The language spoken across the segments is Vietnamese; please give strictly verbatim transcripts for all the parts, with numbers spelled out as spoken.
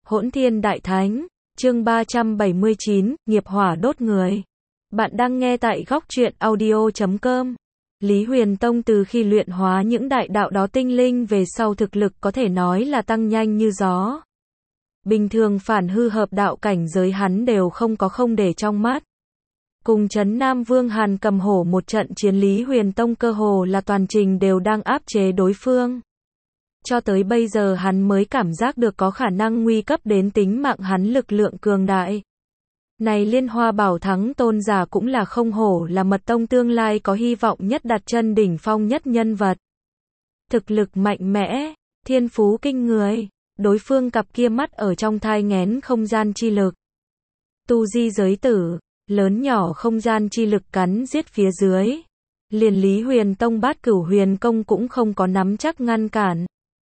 Hỗn Thiên Đại Thánh, chương ba trăm bảy mươi chín, nghiệp hỏa đốt người. Bạn đang nghe tại góc truyện audio chấm com. Lý Huyền Tông từ khi luyện hóa những đại đạo đó tinh linh về sau thực lực có thể nói là tăng nhanh như gió. Bình thường phản hư hợp đạo cảnh giới hắn đều không có không để trong mắt. Cùng Trấn Nam Vương Hàn Cầm Hổ một trận chiến, Lý Huyền Tông cơ hồ là toàn trình đều đang áp chế đối phương. Cho tới bây giờ hắn mới cảm giác được có khả năng nguy cấp đến tính mạng hắn lực lượng cường đại. Này Liên Hoa Bảo Thắng tôn giả cũng là không hổ là mật tông tương lai có hy vọng nhất đặt chân đỉnh phong nhất nhân vật. Thực lực mạnh mẽ, thiên phú kinh người, đối phương cặp kia mắt ở trong thai nghén không gian chi lực. Tu di giới tử, lớn nhỏ không gian chi lực cắn giết phía dưới. Liền Lý Huyền Tông Bát Cửu Huyền Công cũng không có nắm chắc ngăn cản.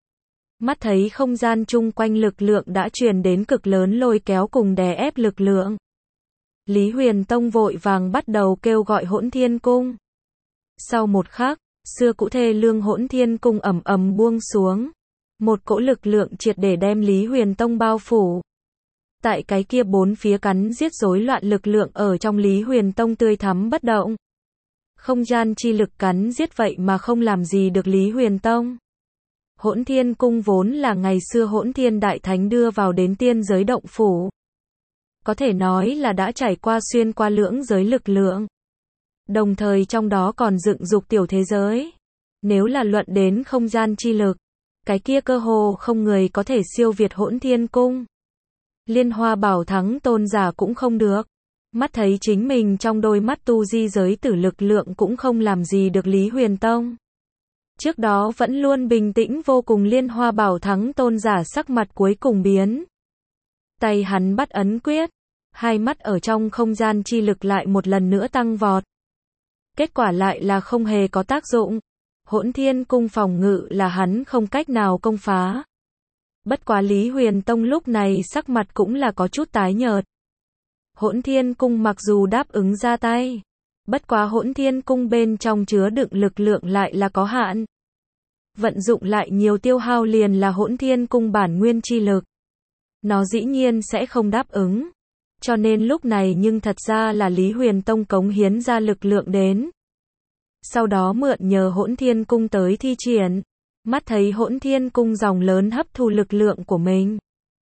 Mắt thấy không gian chung quanh lực lượng đã truyền đến cực lớn lôi kéo cùng đè ép lực lượng. Lý Huyền Tông vội vàng bắt đầu kêu gọi Hỗn Thiên Cung. Sau một khắc, xưa cũ thê lương Hỗn Thiên Cung ầm ầm buông xuống. Một cỗ lực lượng triệt để đem Lý Huyền Tông bao phủ. Tại cái kia bốn phía cắn giết rối loạn lực lượng ở trong Lý Huyền Tông tươi thắm bất động. Không gian chi lực cắn giết vậy mà không làm gì được Lý Huyền Tông. Hỗn Thiên Cung vốn là ngày xưa Hỗn Thiên Đại Thánh đưa vào đến tiên giới động phủ. Có thể nói là đã trải qua xuyên qua lưỡng giới lực lượng. Đồng thời trong đó còn dựng dục tiểu thế giới. Nếu là luận đến không gian chi lực, cái kia cơ hồ không người có thể siêu việt Hỗn Thiên Cung. Liên Hoa Bảo Thắng tôn giả cũng không được. Mắt thấy chính mình trong đôi mắt tu di giới tử lực lượng cũng không làm gì được Lý Huyền Tông. Trước đó vẫn luôn bình tĩnh vô cùng Liên Hoa Bảo Thắng tôn giả sắc mặt cuối cùng biến. Tay hắn bắt ấn quyết, hai mắt ở trong không gian chi lực lại một lần nữa tăng vọt. Kết quả lại là không hề có tác dụng. Hỗn Thiên Cung phòng ngự là hắn không cách nào công phá. Bất quá Lý Huyền Tông lúc này sắc mặt cũng là có chút tái nhợt. Hỗn Thiên Cung mặc dù đáp ứng ra tay, bất quá Hỗn Thiên Cung bên trong chứa đựng lực lượng lại là có hạn. Vận dụng lại nhiều tiêu hao liền là Hỗn Thiên Cung bản nguyên chi lực. Nó dĩ nhiên sẽ không đáp ứng. Cho nên lúc này nhưng thật ra là Lý Huyền Tông cống hiến ra lực lượng đến. Sau đó mượn nhờ Hỗn Thiên Cung tới thi triển. Mắt thấy Hỗn Thiên Cung dòng lớn hấp thu lực lượng của mình.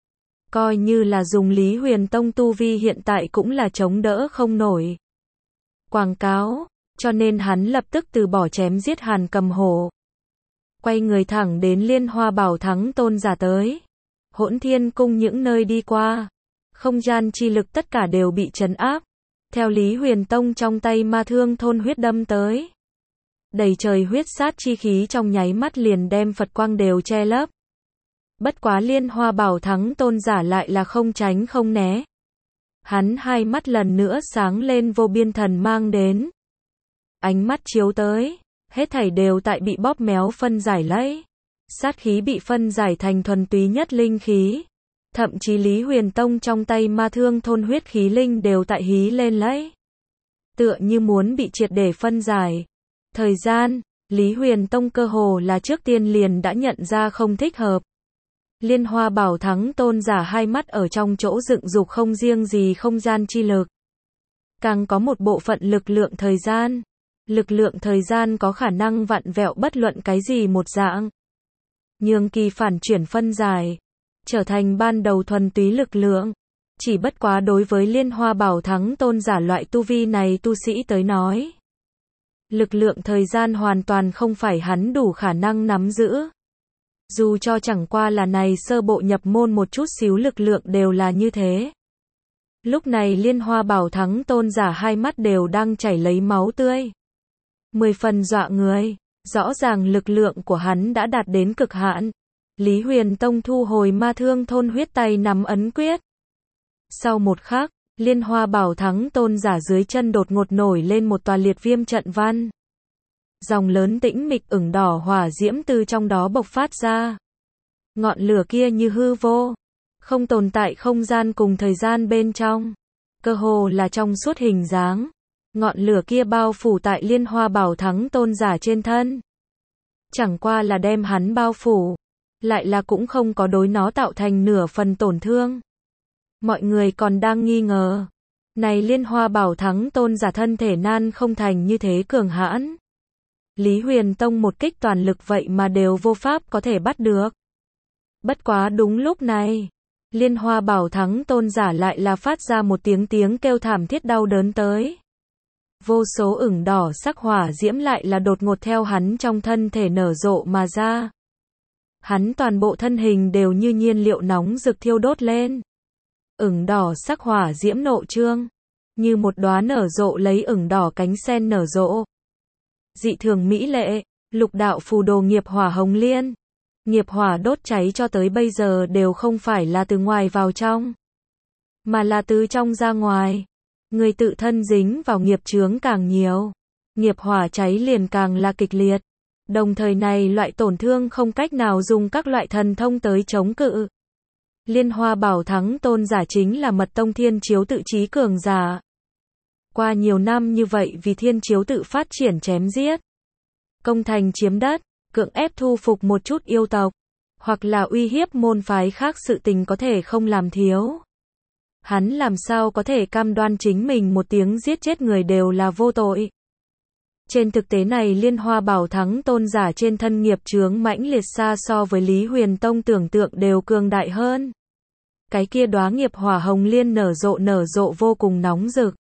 Coi như là dùng Lý Huyền Tông tu vi hiện tại cũng là chống đỡ không nổi. Quảng cáo, cho nên hắn lập tức từ bỏ chém giết Hàn Cầm Hổ. Quay người thẳng đến Liên Hoa Bảo Thắng tôn giả tới. Hỗn Thiên Cung những nơi đi qua, không gian chi lực tất cả đều bị trấn áp. Theo Lý Huyền Tông trong tay ma thương thôn huyết đâm tới. Đầy trời huyết sát chi khí trong nháy mắt liền đem Phật quang đều che lấp. Bất quá Liên Hoa Bảo Thắng tôn giả lại là không tránh không né. Hắn hai mắt lần nữa sáng lên vô biên thần mang đến. Ánh mắt chiếu tới, hết thảy đều tại bị bóp méo phân giải lấy. Sát khí bị phân giải thành thuần túy nhất linh khí. Thậm chí Lý Huyền Tông trong tay ma thương thôn huyết khí linh đều tại hí lên lấy. Tựa như muốn bị triệt để phân giải. Thời gian, Lý Huyền Tông cơ hồ là trước tiên liền đã nhận ra không thích hợp. Liên Hoa Bảo Thắng tôn giả hai mắt ở trong chỗ dựng dục không riêng gì không gian chi lực. Càng có một bộ phận lực lượng thời gian. Lực lượng thời gian có khả năng vặn vẹo bất luận cái gì một dạng. Nhường kỳ phản chuyển phân giải. Trở thành ban đầu thuần túy lực lượng. Chỉ bất quá đối với Liên Hoa Bảo Thắng tôn giả loại tu vi này tu sĩ tới nói. Lực lượng thời gian hoàn toàn không phải hắn đủ khả năng nắm giữ. Dù cho chẳng qua là này sơ bộ nhập môn một chút xíu lực lượng đều là như thế. Lúc này Liên Hoa Bảo Thắng tôn giả hai mắt đều đang chảy lấy máu tươi. Mười phần dọa người, rõ ràng lực lượng của hắn đã đạt đến cực hạn. Lý Huyền Tông thu hồi ma thương thôn huyết tay nắm ấn quyết. Sau một khắc, Liên Hoa Bảo Thắng tôn giả dưới chân đột ngột nổi lên một tòa liệt viêm trận văn. Dòng lớn tĩnh mịch ửng đỏ hỏa diễm từ trong đó bộc phát ra. Ngọn lửa kia như hư vô, không tồn tại không gian cùng thời gian bên trong. Cơ hồ là trong suốt hình dáng. Ngọn lửa kia bao phủ tại Liên Hoa Bảo Thắng tôn giả trên thân. Chẳng qua là đem hắn bao phủ. lại là cũng không có đối nó tạo thành nửa phần tổn thương. Mọi người còn đang nghi ngờ, này Liên Hoa Bảo Thắng tôn giả thân thể nan không thành như thế cường hãn. Lý Huyền Tông một kích toàn lực vậy mà đều vô pháp có thể bắt được. Bất quá đúng lúc này, Liên Hoa Bảo Thắng tôn giả lại là phát ra một tiếng tiếng kêu thảm thiết đau đớn tới. Vô số ửng đỏ sắc hỏa diễm lại là đột ngột theo hắn trong thân thể nở rộ mà ra. Hắn toàn bộ thân hình đều như nhiên liệu nóng rực thiêu đốt lên. Ửng đỏ sắc hỏa diễm nộ trương, như một đóa nở rộ lấy ửng đỏ cánh sen nở rộ. Dị thường mỹ lệ, lục đạo phù đồ nghiệp hỏa hồng liên. Nghiệp hỏa đốt cháy cho tới bây giờ đều không phải là từ ngoài vào trong, mà là từ trong ra ngoài. Người tự thân dính vào nghiệp chướng càng nhiều, nghiệp hỏa cháy liền càng là kịch liệt. Đồng thời này loại tổn thương không cách nào dùng các loại thần thông tới chống cự. Liên Hoa Bảo Thắng tôn giả chính là mật tông thiên chiếu tự trí cường giả. Qua nhiều năm như vậy vì thiên chiếu tự phát triển chém giết, công thành chiếm đất, cưỡng ép thu phục một chút yêu tộc, hoặc là uy hiếp môn phái khác sự tình có thể không làm thiếu. Hắn làm sao có thể cam đoan chính mình một tiếng giết chết người đều là vô tội. Trên thực tế này Liên Hoa Bảo Thắng tôn giả trên thân nghiệp chướng mãnh liệt xa so với Lý Huyền Tông tưởng tượng đều cường đại hơn. Cái kia đóa nghiệp hỏa hồng liên nở rộ nở rộ vô cùng nóng rực.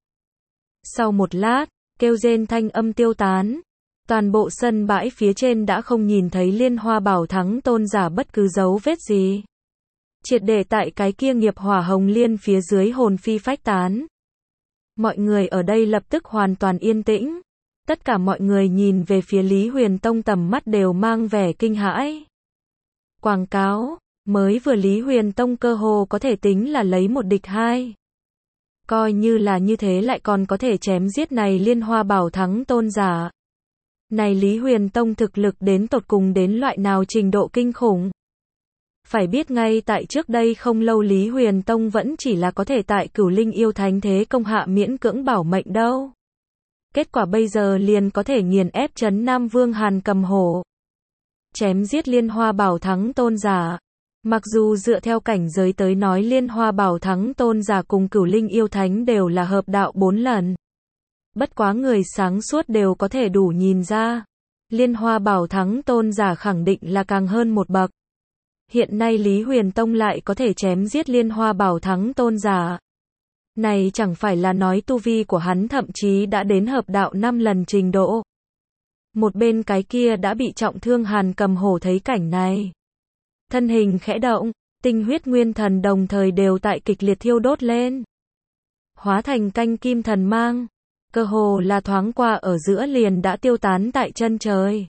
Sau một lát, kêu rên thanh âm tiêu tán. Toàn bộ sân bãi phía trên đã không nhìn thấy Liên Hoa Bảo Thắng tôn giả bất cứ dấu vết gì. Triệt để tại cái kia nghiệp hỏa hồng liên phía dưới hồn phi phách tán. Mọi người ở đây lập tức hoàn toàn yên tĩnh. Tất cả mọi người nhìn về phía Lý Huyền Tông tầm mắt đều mang vẻ kinh hãi. Quảng cáo, mới vừa Lý Huyền Tông cơ hồ có thể tính là lấy một địch hai. Coi như là như thế lại còn có thể chém giết này Liên Hoa Bảo Thắng tôn giả. Này Lý Huyền Tông thực lực đến tột cùng đến loại nào trình độ kinh khủng. Phải biết ngay tại trước đây không lâu Lý Huyền Tông vẫn chỉ là có thể tại Cửu Linh yêu thánh thế công hạ miễn cưỡng bảo mệnh đâu. Kết quả bây giờ liền có thể nghiền ép Trấn Nam Vương Hàn Cầm Hổ. Chém giết Liên Hoa Bảo Thắng tôn giả. Mặc dù dựa theo cảnh giới tới nói Liên Hoa Bảo Thắng tôn giả cùng Cửu Linh yêu thánh đều là hợp đạo bốn lần. Bất quá người sáng suốt đều có thể đủ nhìn ra. Liên Hoa Bảo Thắng tôn giả khẳng định là càng hơn một bậc. Hiện nay Lý Huyền Tông lại có thể chém giết Liên Hoa Bảo Thắng tôn giả. Này chẳng phải là nói tu vi của hắn thậm chí đã đến hợp đạo năm lần trình độ. Một bên cái kia đã bị trọng thương Hàn Cầm Hổ thấy cảnh này. Thân hình khẽ động, tinh huyết nguyên thần đồng thời đều tại kịch liệt thiêu đốt lên. Hóa thành canh kim thần mang. Cơ hồ là thoáng qua ở giữa liền đã tiêu tán tại chân trời.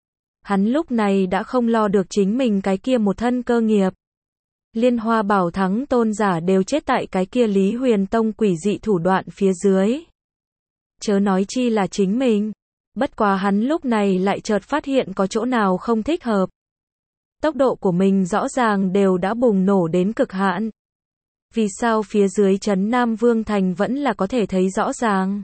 Hắn lúc này đã không lo được chính mình cái kia một thân cơ nghiệp. Liên Hoa Bảo Thắng tôn giả đều chết tại cái kia Lý Huyền Tông quỷ dị thủ đoạn phía dưới. Chớ nói chi là chính mình. Bất quá hắn lúc này lại chợt phát hiện có chỗ nào không thích hợp. Tốc độ của mình rõ ràng đều đã bùng nổ đến cực hạn. Vì sao phía dưới Trấn Nam Vương Thành vẫn là có thể thấy rõ ràng.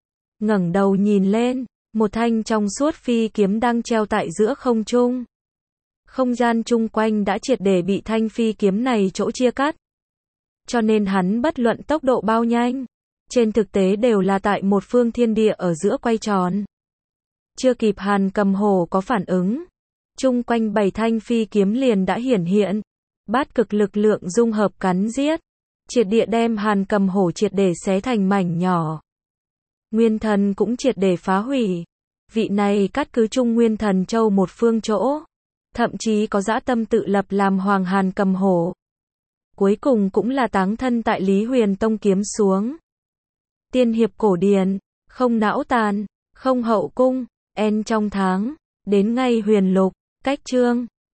Ngẩng đầu nhìn lên, một thanh trong suốt phi kiếm đang treo tại giữa không trung. Không gian chung quanh đã triệt để bị thanh phi kiếm này chỗ chia cắt. Cho nên hắn bất luận tốc độ bao nhanh, trên thực tế đều là tại một phương thiên địa ở giữa quay tròn. Chưa kịp Hàn Cầm Hổ có phản ứng, chung quanh bảy thanh phi kiếm liền đã hiển hiện. Bát cực lực lượng dung hợp cắn giết, triệt địa đem Hàn Cầm Hổ triệt để xé thành mảnh nhỏ. Nguyên thần cũng triệt để phá hủy. Vị này cắt cứ chung Nguyên Thần Châu một phương chỗ. Thậm chí có dã tâm tự lập làm Hoàng Hàn Cầm Hổ. Cuối cùng cũng là táng thân tại Lý Huyền Tông kiếm xuống. Tiên hiệp cổ điển, không não tàn, không hậu cung, en trong tháng, đến ngay huyền lục, cách chương.